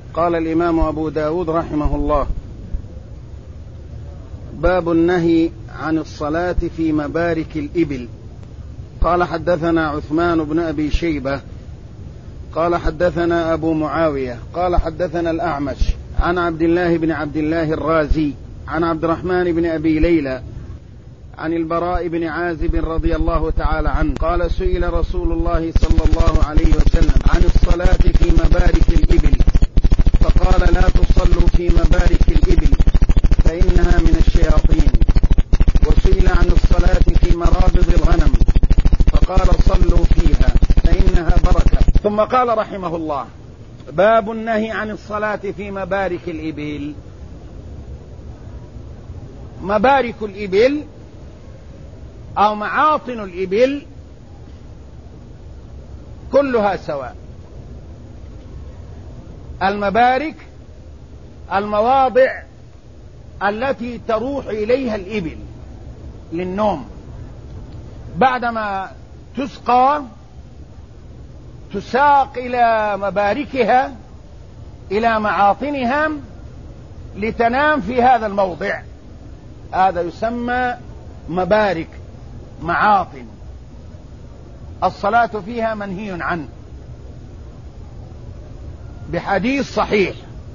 قال الإمام أبو داود رحمه الله: باب النهي عن الصلاة في مبارك الإبل. قال حدثنا عثمان بن أبي شيبة قال حدثنا أبو معاوية قال حدثنا الأعمش عن عبد الله بن عبد الله الرازي عن عبد الرحمن بن أبي ليلى عن البراء بن عازب رضي الله تعالى عنه قال: سئل رسول الله صلى الله عليه وسلم عن الصلاة في مبارك الإبل، فقال: لا تصلوا في مبارك الإبل فإنها من الشياطين. وسئل عن الصلاة في مرابض الغنم، فقال: صلوا فيها فإنها بركة. ثم قال رحمه الله: باب النهي عن الصلاة في مبارك الإبل. مبارك الإبل أو معاطن الإبل كلها سواء. المبارك المواضع التي تروح إليها الإبل للنوم بعدما تسقى، تساق إلى مباركها، إلى معاطنها لتنام في هذا الموضع. هذا يسمى مبارك، معاطن. الصلاة فيها منهي عنه بحديث صحيح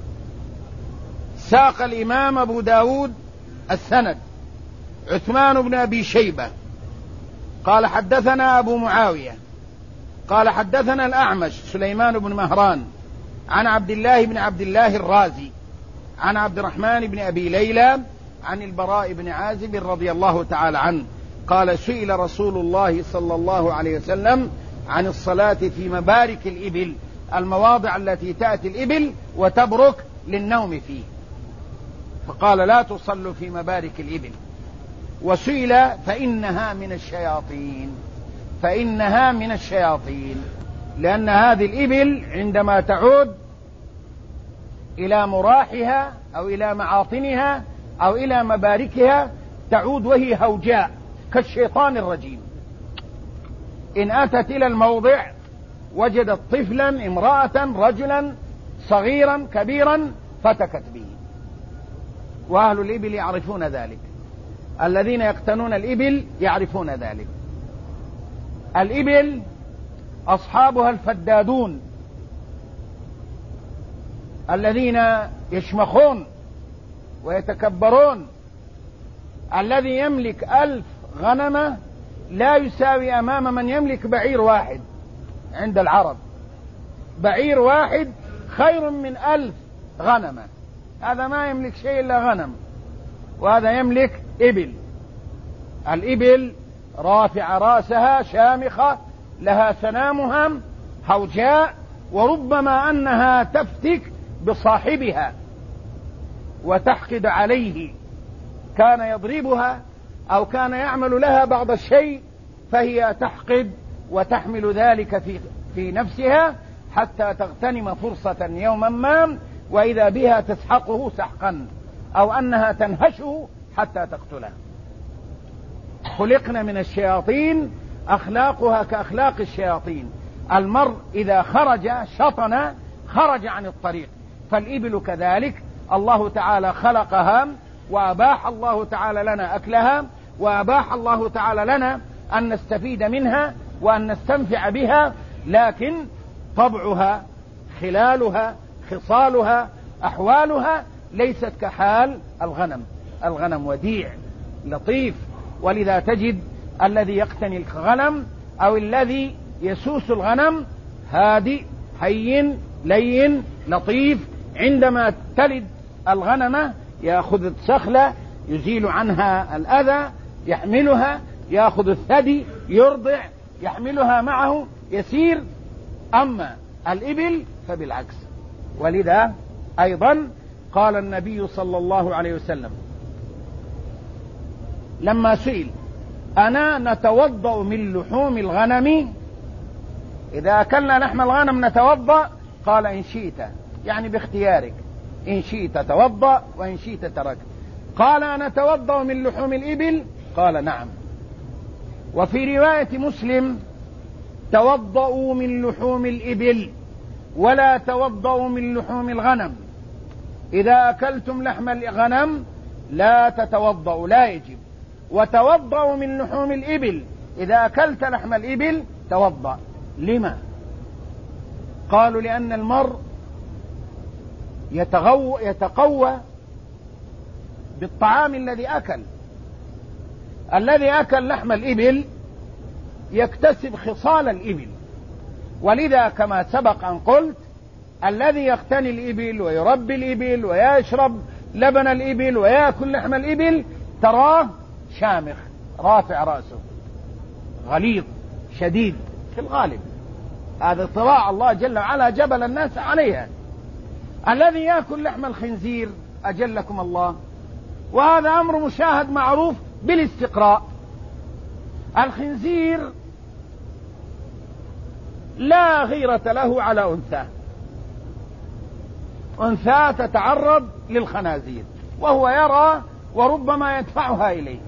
ساق الإمام أبو داود السند: عثمان بن أبي شيبة قال حدثنا أبو معاوية قال حدثنا الأعمش سليمان بن مهران عن عبد الله بن عبد الله الرازي عن عبد الرحمن بن أبي ليلى عن البراء بن عازب رضي الله تعالى عنه قال: سئل رسول الله صلى الله عليه وسلم عن الصلاة في مبارك الإبل، المواضع التي تأتي الإبل وتبرك للنوم فيه، فقال: لا تصلوا في مبارك الإبل. وسئل فإنها من الشياطين، فإنها من الشياطين، لأن هذه الإبل عندما تعود إلى مراحها أو إلى معاطنها أو إلى مباركها تعود وهي هوجاء كالشيطان الرجيم. إن أتت إلى الموضع وجدت طفلا، امرأة، رجلا، صغيرا، كبيرا، فتكت به. وأهل الإبل يعرفون ذلك، الذين يقتنون الإبل يعرفون ذلك. الإبل أصحابها الفدادون الذين يشمخون ويتكبرون. الذي يملك 1000 غنمة لا يساوي أمام من يملك بعير واحد. عند العرب بعير واحد خير من 1000 غنمة. هذا ما يملك شيء إلا غنم، وهذا يملك إبل. الإبل رافع رأسها، شامخة، لها سنامها، هوجاء، وربما أنها تفتك بصاحبها وتحقد عليه، كان يضربها أو كان يعمل لها بعض الشيء، فهي تحقد وتحمل ذلك في نفسها حتى تغتنم فرصة يوما ما، وإذا بها تسحقه سحقا أو أنها تنهشه حتى تقتله. خلقنا من الشياطين، أخلاقها كأخلاق الشياطين. المرء إذا خرج شطن، خرج عن الطريق. فالإبل كذلك الله تعالى خلقها، وأباح الله تعالى لنا أكلها، وأباح الله تعالى لنا أن نستفيد منها وأن نستنفع بها، لكن طبعها، خلالها، خصالها، أحوالها ليست كحال الغنم. الغنم وديع لطيف، ولذا تجد الذي يقتني الغنم أو الذي يسوس الغنم هادئ، هين، لين، لطيف. عندما تلد الغنمة يأخذ السخلة يزيل عنها الأذى، يحملها، يأخذ الثدي يرضع، يحملها معه، يسير. أما الإبل فبالعكس. ولذا أيضا قال النبي صلى الله عليه وسلم لما سئل: أنا نتوضأ من لحوم الغنم؟ إذا أكلنا لحم الغنم نتوضأ؟ قال: إن شئت، يعني باختيارك، إن شئت توضأ وإن شئت ترك. قال: أنا نتوضأ من لحوم الإبل؟ قال: نعم. وفي رواية مسلم: توضأوا من لحوم الإبل ولا توضؤوا من لحوم الغنم. إذا أكلتم لحم الغنم لا تتوضؤوا، لا يجب. وتوضؤوا من لحوم الإبل، إذا أكلت لحم الإبل توضأ. لما؟ قالوا لأن المرء يتقوى بالطعام الذي أكل. الذي أكل لحم الإبل يكتسب خصال الإبل، ولذا كما سبق أن قلت الذي يقتني الإبل ويربي الإبل ويشرب لبن الإبل ويأكل لحم الإبل تراه شامخ رافع رأسه غليظ شديد في الغالب. هذا طباع الله جل وعلا جبل الناس عليها. الذي يأكل لحم الخنزير أجلكم الله، وهذا أمر مشاهد معروف بالاستقراء. الخنزير لا غيرة له على أنثى تتعرض للخنازير وهو يرى وربما يدفعها إليه.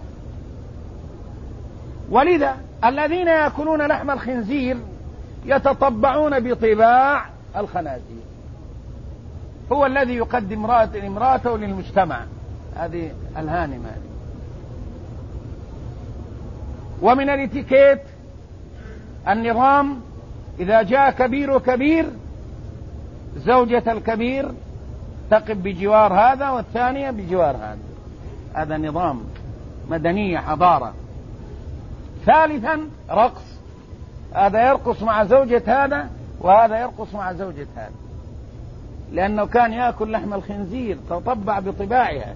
ولذا الذين يأكلون لحم الخنزير يتطبعون بطباع الخنازير. هو الذي يقدم امرأته للمجتمع، هذه الهانمة. ومن الاتيكيت النظام إذا جاء كبير زوجة الكبير تقف بجوار هذا والثانية بجوار هذا. هذا نظام مدنية حضارة. ثالثا رقص، هذا يرقص مع زوجة هذا وهذا يرقص مع زوجة هذا، لأنه كان يأكل لحم الخنزير تطبع بطباعها.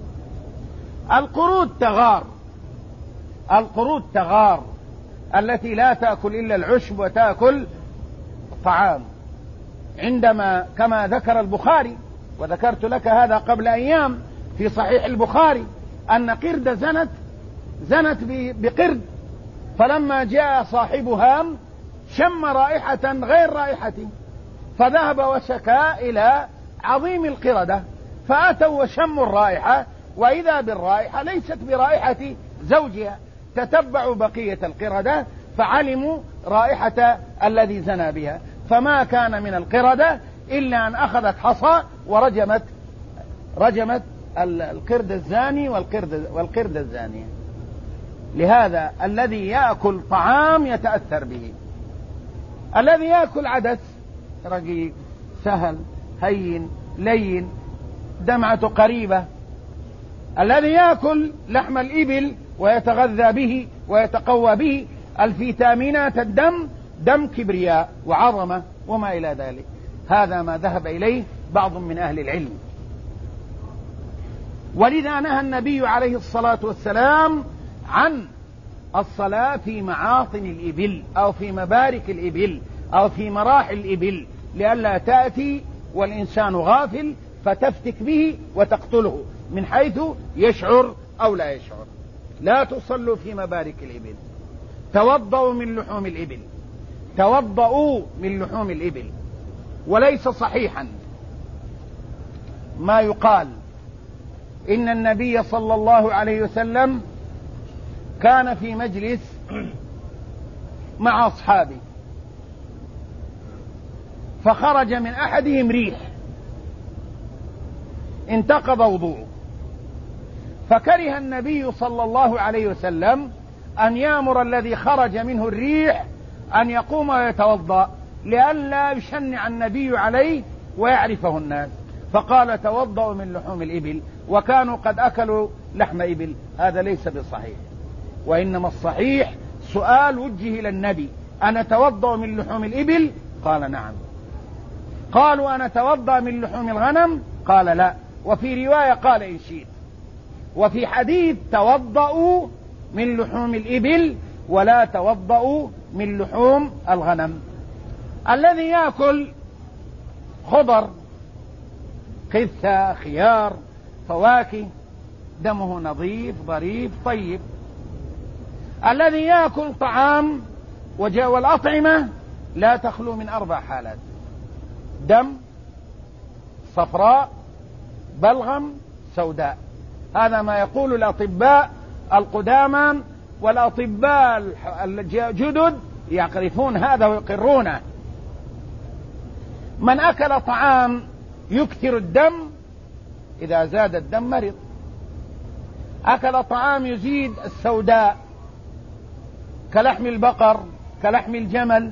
القرود تغار التي لا تأكل إلا العشب وتأكل طعام. عندما كما ذكر البخاري، وذكرت لك هذا قبل أيام في صحيح البخاري، أن قردة زنت بقرد، فلما جاء صاحبها شم رائحة غير رائحته فذهب وشكى إلى عظيم القردة، فأتوا وشموا الرائحة وإذا بالرائحة ليست برائحة زوجها. تتبعوا بقية القردة فعلموا رائحة الذي زنى بها، فما كان من القردة إلا أن أخذت حصى رجمت القرد الزاني والقرد الزانية. لهذا الذي يأكل طعام يتأثر به. الذي يأكل عدس رقيق سهل هين لين دمعة قريبة. الذي يأكل لحم الإبل ويتغذى به ويتقوى به الفيتامينات الدم دم كبرياء وعظمة وما إلى ذلك. هذا ما ذهب إليه بعض من أهل العلم. ولذا نهى النبي عليه الصلاة والسلام عن الصلاة في معاطن الإبل أو في مبارك الإبل أو في مراحل الإبل، لئلا تأتي والإنسان غافل فتفتك به وتقتله من حيث يشعر أو لا يشعر. لا تصلوا في مبارك الإبل. توضؤوا من لحوم الإبل. وليس صحيحا ما يقال إن النبي صلى الله عليه وسلم كان في مجلس مع أصحابه فخرج من أحدهم ريح انتقض وضوءه، فكره النبي صلى الله عليه وسلم أن يأمر الذي خرج منه الريح أن يقوم ويتوضأ لئلا يشنع النبي عليه ويعرفه الناس، فقال توضأوا من لحوم الإبل، وكانوا قد أكلوا لحم إبل. هذا ليس بصحيح، وإنما الصحيح سؤال وجه إلى النبي: أنا توضأ من لحوم الإبل؟ قال نعم. قالوا أنا توضأ من لحوم الغنم؟ قال لا. وفي رواية قال إن شئت. وفي حديث توضأوا من لحوم الإبل ولا توضأوا من لحوم الغنم. الذي يأكل خضر قثة خيار فواكه دمه نظيف ظريف طيب. الذي يأكل طعام والأطعمة لا تخلو من 4 حالات: دم، صفراء، بلغم، سوداء. هذا ما يقول الأطباء القدامى، والأطباء الجدد يعرفون هذا ويقرونه. من أكل طعام يكثر الدم إذا زاد الدم مرض، أكل طعام يزيد السوداء كلحم البقر كلحم الجمل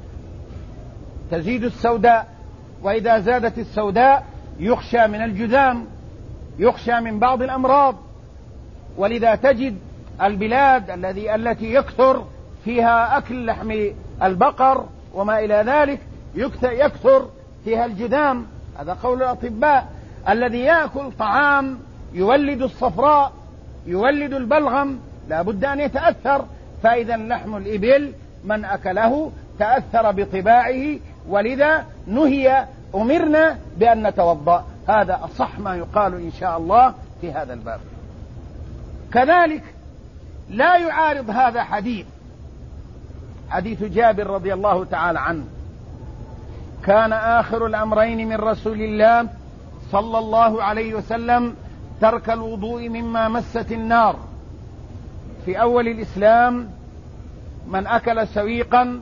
تزيد السوداء، وإذا زادت السوداء يخشى من الجذام، يخشى من بعض الأمراض. ولذا تجد البلاد التي يكثر فيها أكل لحم البقر وما إلى ذلك يكثر فيها الجذام. هذا قول الأطباء. الذي يأكل طعام يولد الصفراء يولد البلغم لا بد أن يتأثر. فإذا لحم الإبل من أكله تأثر بطباعه، ولذا أمرنا بأن نتوضأ. هذا أصح ما يقال إن شاء الله في هذا الباب. كذلك لا يعارض هذا حديث جابر رضي الله تعالى عنه: كان آخر الأمرين من رسول الله صلى الله عليه وسلم ترك الوضوء مما مست النار. في أول الإسلام من أكل سويقا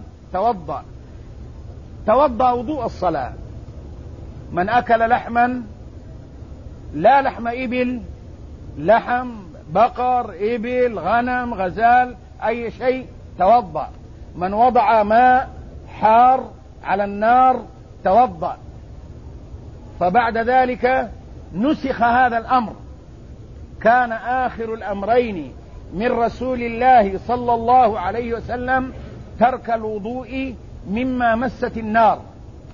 توضأ وضوء الصلاة. من أكل لحما، لا لحم إبل، لحم بقر إبل غنم غزال أي شيء توضأ. من وضع ماء حار على النار توضأ. فبعد ذلك نسخ هذا الأمر. كان آخر الأمرين من رسول الله صلى الله عليه وسلم ترك الوضوء مما مست النار.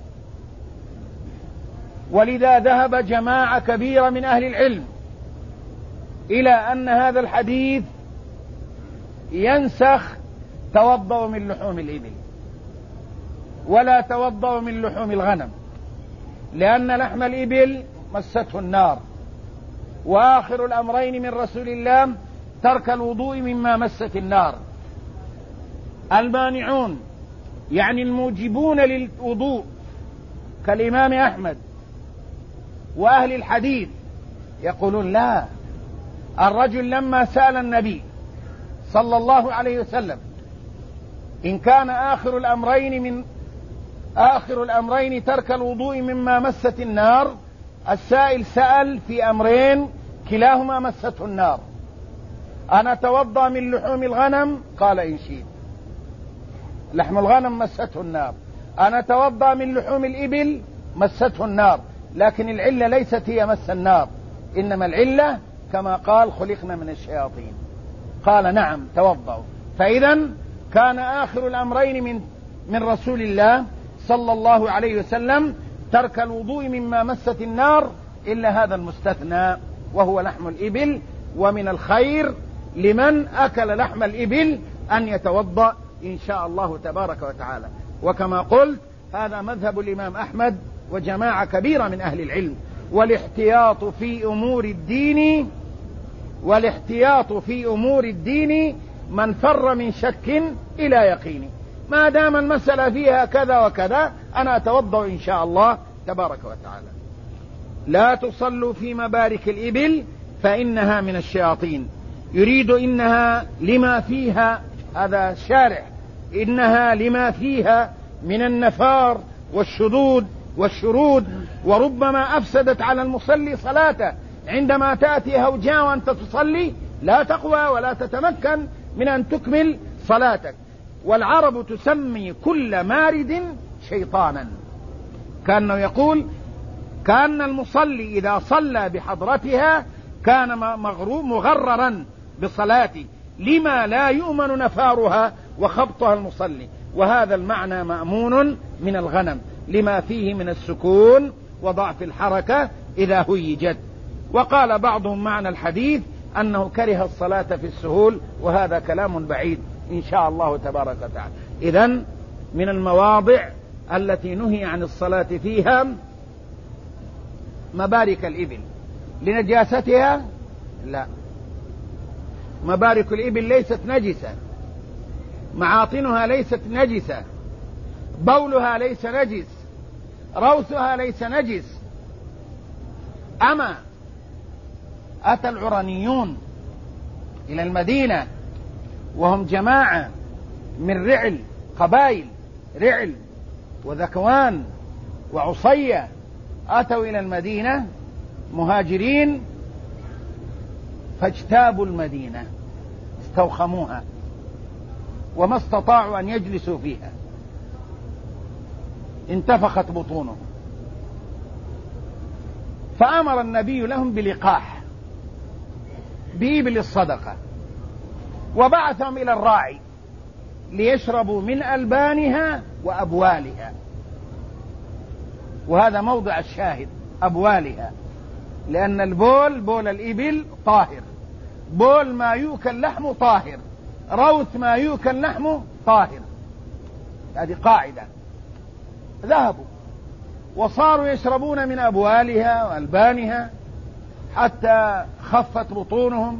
ولذا ذهب جماعة كبيرة من أهل العلم إلى أن هذا الحديث ينسخ توضأوا من لحوم الإبل ولا توضأوا من لحوم الغنم، لأن لحم الإبل مسته النار، وآخر الأمرين من رسول الله ترك الوضوء مما مست النار. المانعون يعني الموجبون للوضوء كالإمام أحمد وأهل الحديث يقولون لا، الرجل لما سأل النبي صلى الله عليه وسلم إن كان آخر الأمرين ترك الوضوء مما مست النار، السائل سأل في أمرين كلاهما مسته النار: أنا أتوضأ من لحوم الغنم؟ قال إن شئت. لحم الغنم مسته النار. أنا أتوضأ من لحوم الإبل؟ مسته النار. لكن العلة ليست هي مس النار، إنما العلة كما قال خلقنا من الشياطين. قال نعم توضأوا. فإذا كان آخر الأمرين من رسول الله صلى الله عليه وسلم ترك الوضوء مما مست النار إلا هذا المستثنى وهو لحم الإبل. ومن الخير لمن أكل لحم الإبل أن يتوضأ إن شاء الله تبارك وتعالى. وكما قلت هذا مذهب الإمام أحمد وجماعة كبيرة من أهل العلم. والاحتياط في أمور الدين من فر من شك إلى يقين. ما دام المسألة فيها كذا وكذا أنا أتوضأ إن شاء الله تبارك وتعالى. لا تصلوا في مبارك الإبل فإنها من الشياطين. يريد إنها لما فيها، هذا شارع، إنها لما فيها من النفار والشرود، وربما أفسدت على المصلي صلاته. عندما تأتي هوجاء وأنت تصلي لا تقوى ولا تتمكن من أن تكمل صلاتك. والعرب تسمي كل مارد شيطانا. كأنه يقول كأن المصلي إذا صلى بحضرتها كان مغررا بصلاته لما لا يؤمن نفارها وخبطها المصلي. وهذا المعنى مأمون من الغنم لما فيه من السكون وضعف الحركة إذا هيجت. وقال بعضهم معنى الحديث أنه كره الصلاة في السهول، وهذا كلام بعيد إن شاء الله تبارك وتعالى. إذن من المواضع التي نهي عن الصلاة فيها مبارك الإبل. لنجاستها؟ لا، مبارك الإبل ليست نجسة، معاطنها ليست نجسة، بولها ليس نجس، روثها ليس نجس. أما أتى العرنيون إلى المدينة وهم جماعة من رعل، قبائل رعل وذكوان وعصية أتوا إلى المدينة مهاجرين فاجتابوا المدينة، استوخموها وما استطاعوا أن يجلسوا فيها، انتفخت بطونهم، فأمر النبي لهم بلقاح بإبل الصدقة، وبعثهم إلى الراعي ليشربوا من ألبانها وأبوالها، وهذا موضع الشاهد، أبوالها، لأن البول بول الإبل طاهر، بول ما يؤكل لحمه طاهر، روث ما يؤكل لحمه طاهر، هذه قاعدة. ذهبوا وصاروا يشربون من أبوالها وألبانها حتى خفت بطونهم.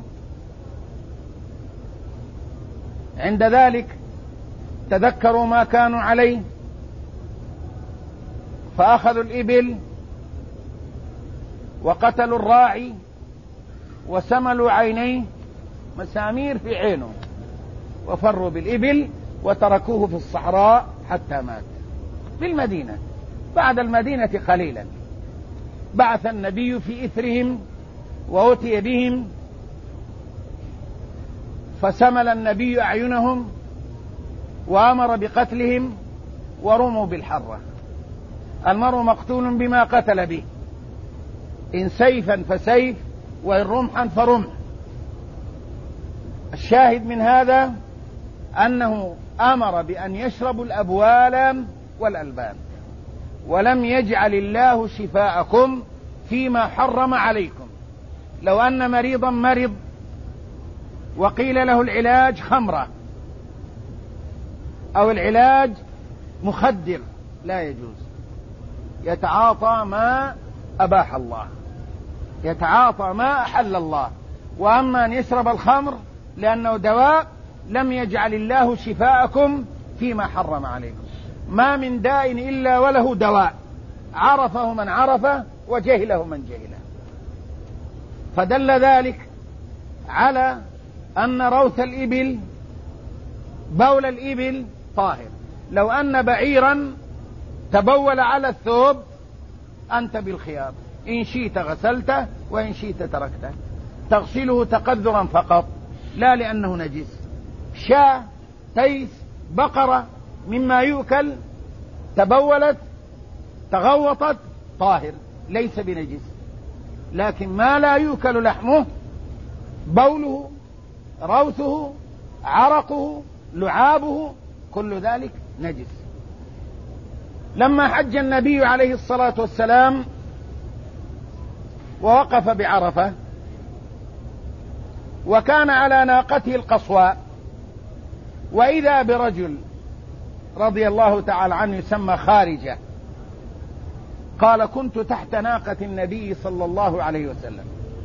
عند ذلك تذكروا ما كانوا عليه فأخذوا الإبل وقتلوا الراعي وسملوا عينيه مسامير في عينه، وفروا بالإبل وتركوه في الصحراء حتى مات. بالمدينة بعد المدينة قليلا بعث النبي في إثرهم وأتي بهم، فسمل النبي أعينهم وأمر بقتلهم ورموا بالحرة. المرء مقتول بما قتل به، إن سيفا فسيف وإن رمحا فرمح. الشاهد من هذا أنه أمر بأن يشربوا الأبوال والألبان، ولم يجعل الله شفاءكم فيما حرم عليكم. لو أن مريضا مرض وقيل له العلاج خمرة أو العلاج مخدر لا يجوز، يتعاطى ما أباح الله، يتعاطى ما أحل الله. وأما أن يشرب الخمر لأنه دواء، لم يجعل الله شفاءكم فيما حرم عليكم. ما من داء إلا وله دواء، عرفه من عرفه وجهله من جهله. فدل ذلك على أن روث الإبل بول الإبل طاهر. لو أن بعيرا تبول على الثوب أنت بالخيار، إن شئت غسلته وإن شئت تركته، تغسله تقذرا فقط لا لأنه نجس. شاة، تيس، بقرة مما يؤكل تبولت تغوطت طاهر ليس بنجس، لكن ما لا يؤكل لحمه بوله روثه عرقه لعابه كل ذلك نجس. لما حج النبي عليه الصلاة والسلام ووقف بعرفة وكان على ناقته القصواء، وإذا برجل رضي الله تعالى عنه يسمى خارجة، قال: كنت تحت ناقة النبي صلى الله عليه وسلم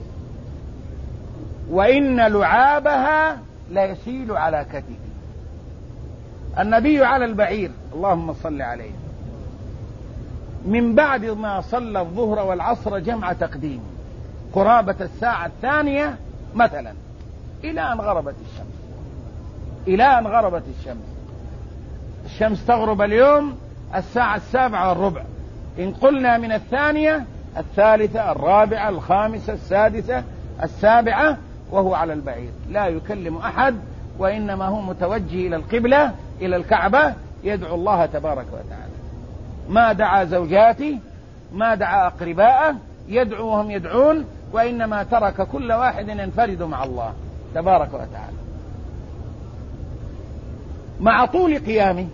وإن لعابها ليسيل على كتفي. النبي على البعير، اللهم صل عليه، من بعد ما صلى الظهر والعصر جمع تقديم قرابة الساعة 2 مثلا إلى أن غربت الشمس، إلى أن غربت الشمس. الشمس تغرب اليوم الساعة 7:15، إن قلنا من 2 3 4 5 6 7 وهو على البعير لا يكلم أحد، وإنما هو متوجه إلى القبلة إلى الكعبة يدعو الله تبارك وتعالى. ما دعا زوجاته ما دعا أقرباءه، يدعو وهم يدعون، وإنما ترك كل واحد ينفرد مع الله تبارك وتعالى. مع طول قيامه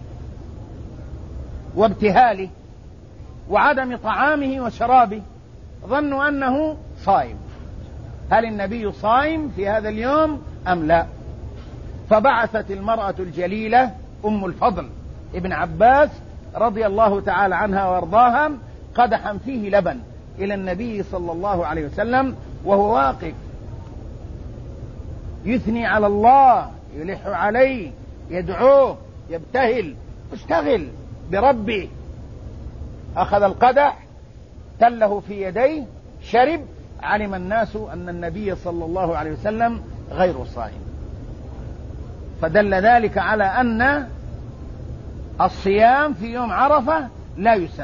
وابتهاله وعدم طعامه وشرابه ظنوا أنه صائم. هل النبي صائم في هذا اليوم أم لا؟ فبعثت المرأة الجليلة أم الفضل ابن عباس رضي الله تعالى عنها وارضاها قدحا فيه لبن إلى النبي صلى الله عليه وسلم وهو واقف يثني على الله يلح عليه يدعوه يبتهل اشتغل بربه. أخذ القدح تله في يديه شرب، علم الناس أن النبي صلى الله عليه وسلم غير صائم. فدل ذلك على أن الصيام في يوم عرفة لا يسن،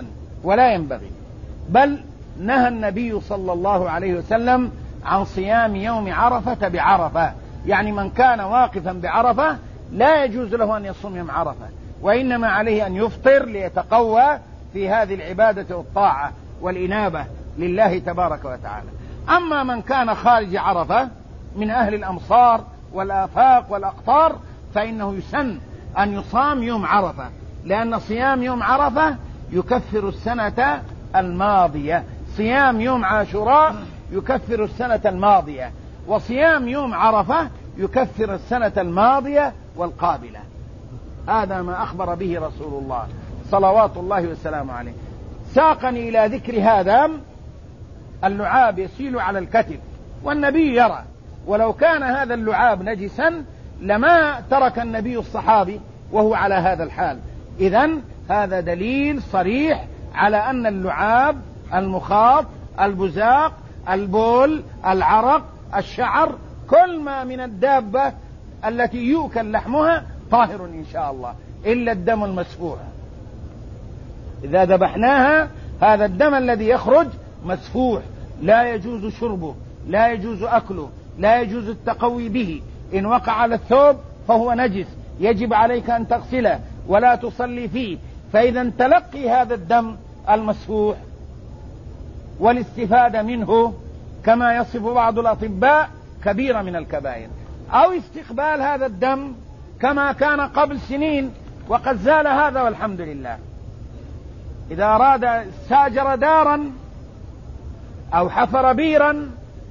ولا ينبغي. بل نهى النبي صلى الله عليه وسلم عن صيام يوم عرفة بعرفة، يعني من كان واقفا بعرفة لا يجوز له أن يصوم يوم عرفة، وإنما عليه أن يفطر ليتقوى في هذه العبادة والطاعة والإنابة لله تبارك وتعالى. أما من كان خارج عرفة من أهل الأمصار والآفاق والأقطار فإنه يسن أن يصام يوم عرفة، لأن صيام يوم عرفة يكفر السنة الماضية. صيام يوم عاشوراء يكفر السنة الماضية، وصيام يوم عرفة يكفر السنة الماضية والقابلة. هذا ما أخبر به رسول الله صلوات الله والسلام عليه. ساقني إلى ذكر هذا اللعاب يسيل على الكتف، والنبي يرى، ولو كان هذا اللعاب نجسا لما ترك النبي الصحابي وهو على هذا الحال. إذن هذا دليل صريح على أن اللعاب، المخاط، البزاق، البول، العرق، الشعر، كل ما من الدابة التي يؤكل لحمها طاهر إن شاء الله، إلا الدم المسفوح. إذا ذبحناها هذا الدم الذي يخرج مسفوح، لا يجوز شربه، لا يجوز أكله، لا يجوز التقوي به. إن وقع على الثوب فهو نجس، يجب عليك أن تغسله ولا تصلي فيه. فإذا تلقي هذا الدم المسفوح والاستفادة منه كما يصف بعض الأطباء كبيرة من الكبائر، أو استقبال هذا الدم كما كان قبل سنين وقد زال هذا والحمد لله. إذا أراد استاجر دارا أو حفر بيرا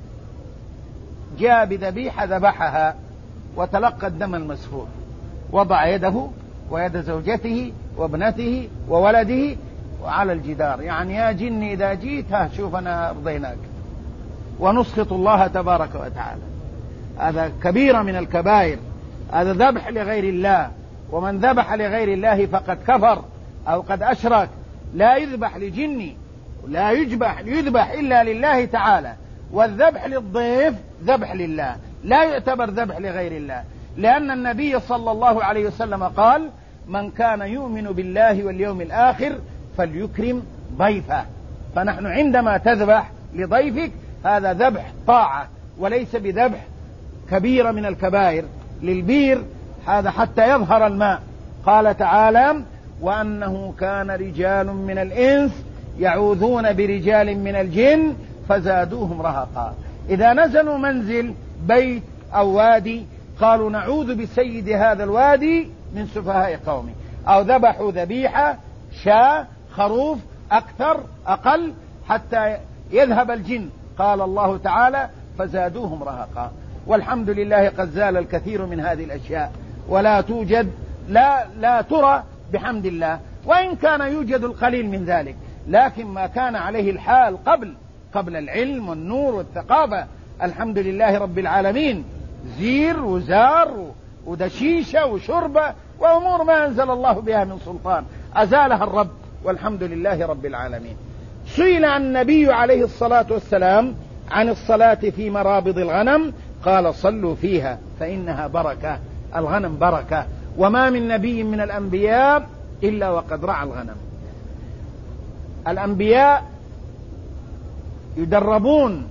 جاء بذبيحة ذبحها وتلقى الدم المسفوح، وضع يده ويد زوجته وابنته وولده وعلى الجدار، يعني يا جني إذا جيت شوف أنا أرضيناك، ونسخط الله تبارك وتعالى. هذا كبيرة من الكبائر، هذا ذبح لغير الله، ومن ذبح لغير الله فقد كفر أو قد أشرك. لا يذبح لجني، لا يذبح إلا لله تعالى، والذبح للضيف ذبح لله، لا يعتبر ذبح لغير الله، لأن النبي صلى الله عليه وسلم قال: من كان يؤمن بالله واليوم الآخر فليكرم ضيفه. فنحن عندما تذبح لضيفك هذا ذبح طاعة وليس بذبح كبيرة من الكبائر. للبير هذا حتى يظهر الماء. قال تعالى: وأنه كان رجال من الإنس يعوذون برجال من الجن فزادوهم رهقا. إذا نزلوا منزل بيت أو وادي قالوا: نعوذ بسيد هذا الوادي من سفهاء قومه، أو ذبحوا ذبيحة، شاة، خروف، أكثر أقل، حتى يذهب الجن. قال الله تعالى: فزادوهم رهقا. والحمد لله قد زال الكثير من هذه الأشياء ولا توجد، لا ترى بحمد الله، وإن كان يوجد القليل من ذلك، لكن ما كان عليه الحال قبل العلم والنور والثقافة الحمد لله رب العالمين، زير وزار ودشيشة وشربة وأمور ما أنزل الله بها من سلطان، أزالها الرب والحمد لله رب العالمين. سئل النبي عليه الصلاة والسلام عن الصلاة في مرابض الغنم، قال: صلوا فيها فإنها بركة. الغنم بركة، وما من نبي من الأنبياء إلا وقد رعى الغنم. الأنبياء يدربون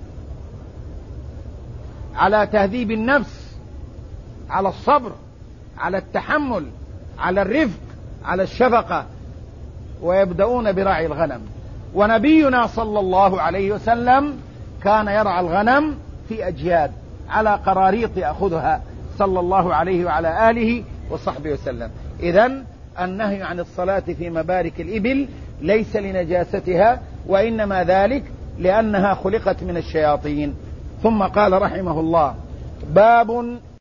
على تهذيب النفس، على الصبر، على التحمل، على الرفق، على الشفقة، ويبدأون برعي الغنم. ونبينا صلى الله عليه وسلم كان يرعى الغنم في أجياد على قراريط يأخذها صلى الله عليه وعلى آله وصحبه وسلم. إذن النهي عن الصلاة في مبارك الإبل ليس لنجاستها، وإنما ذلك لأنها خلقت من الشياطين. ثم قال رحمه الله: باب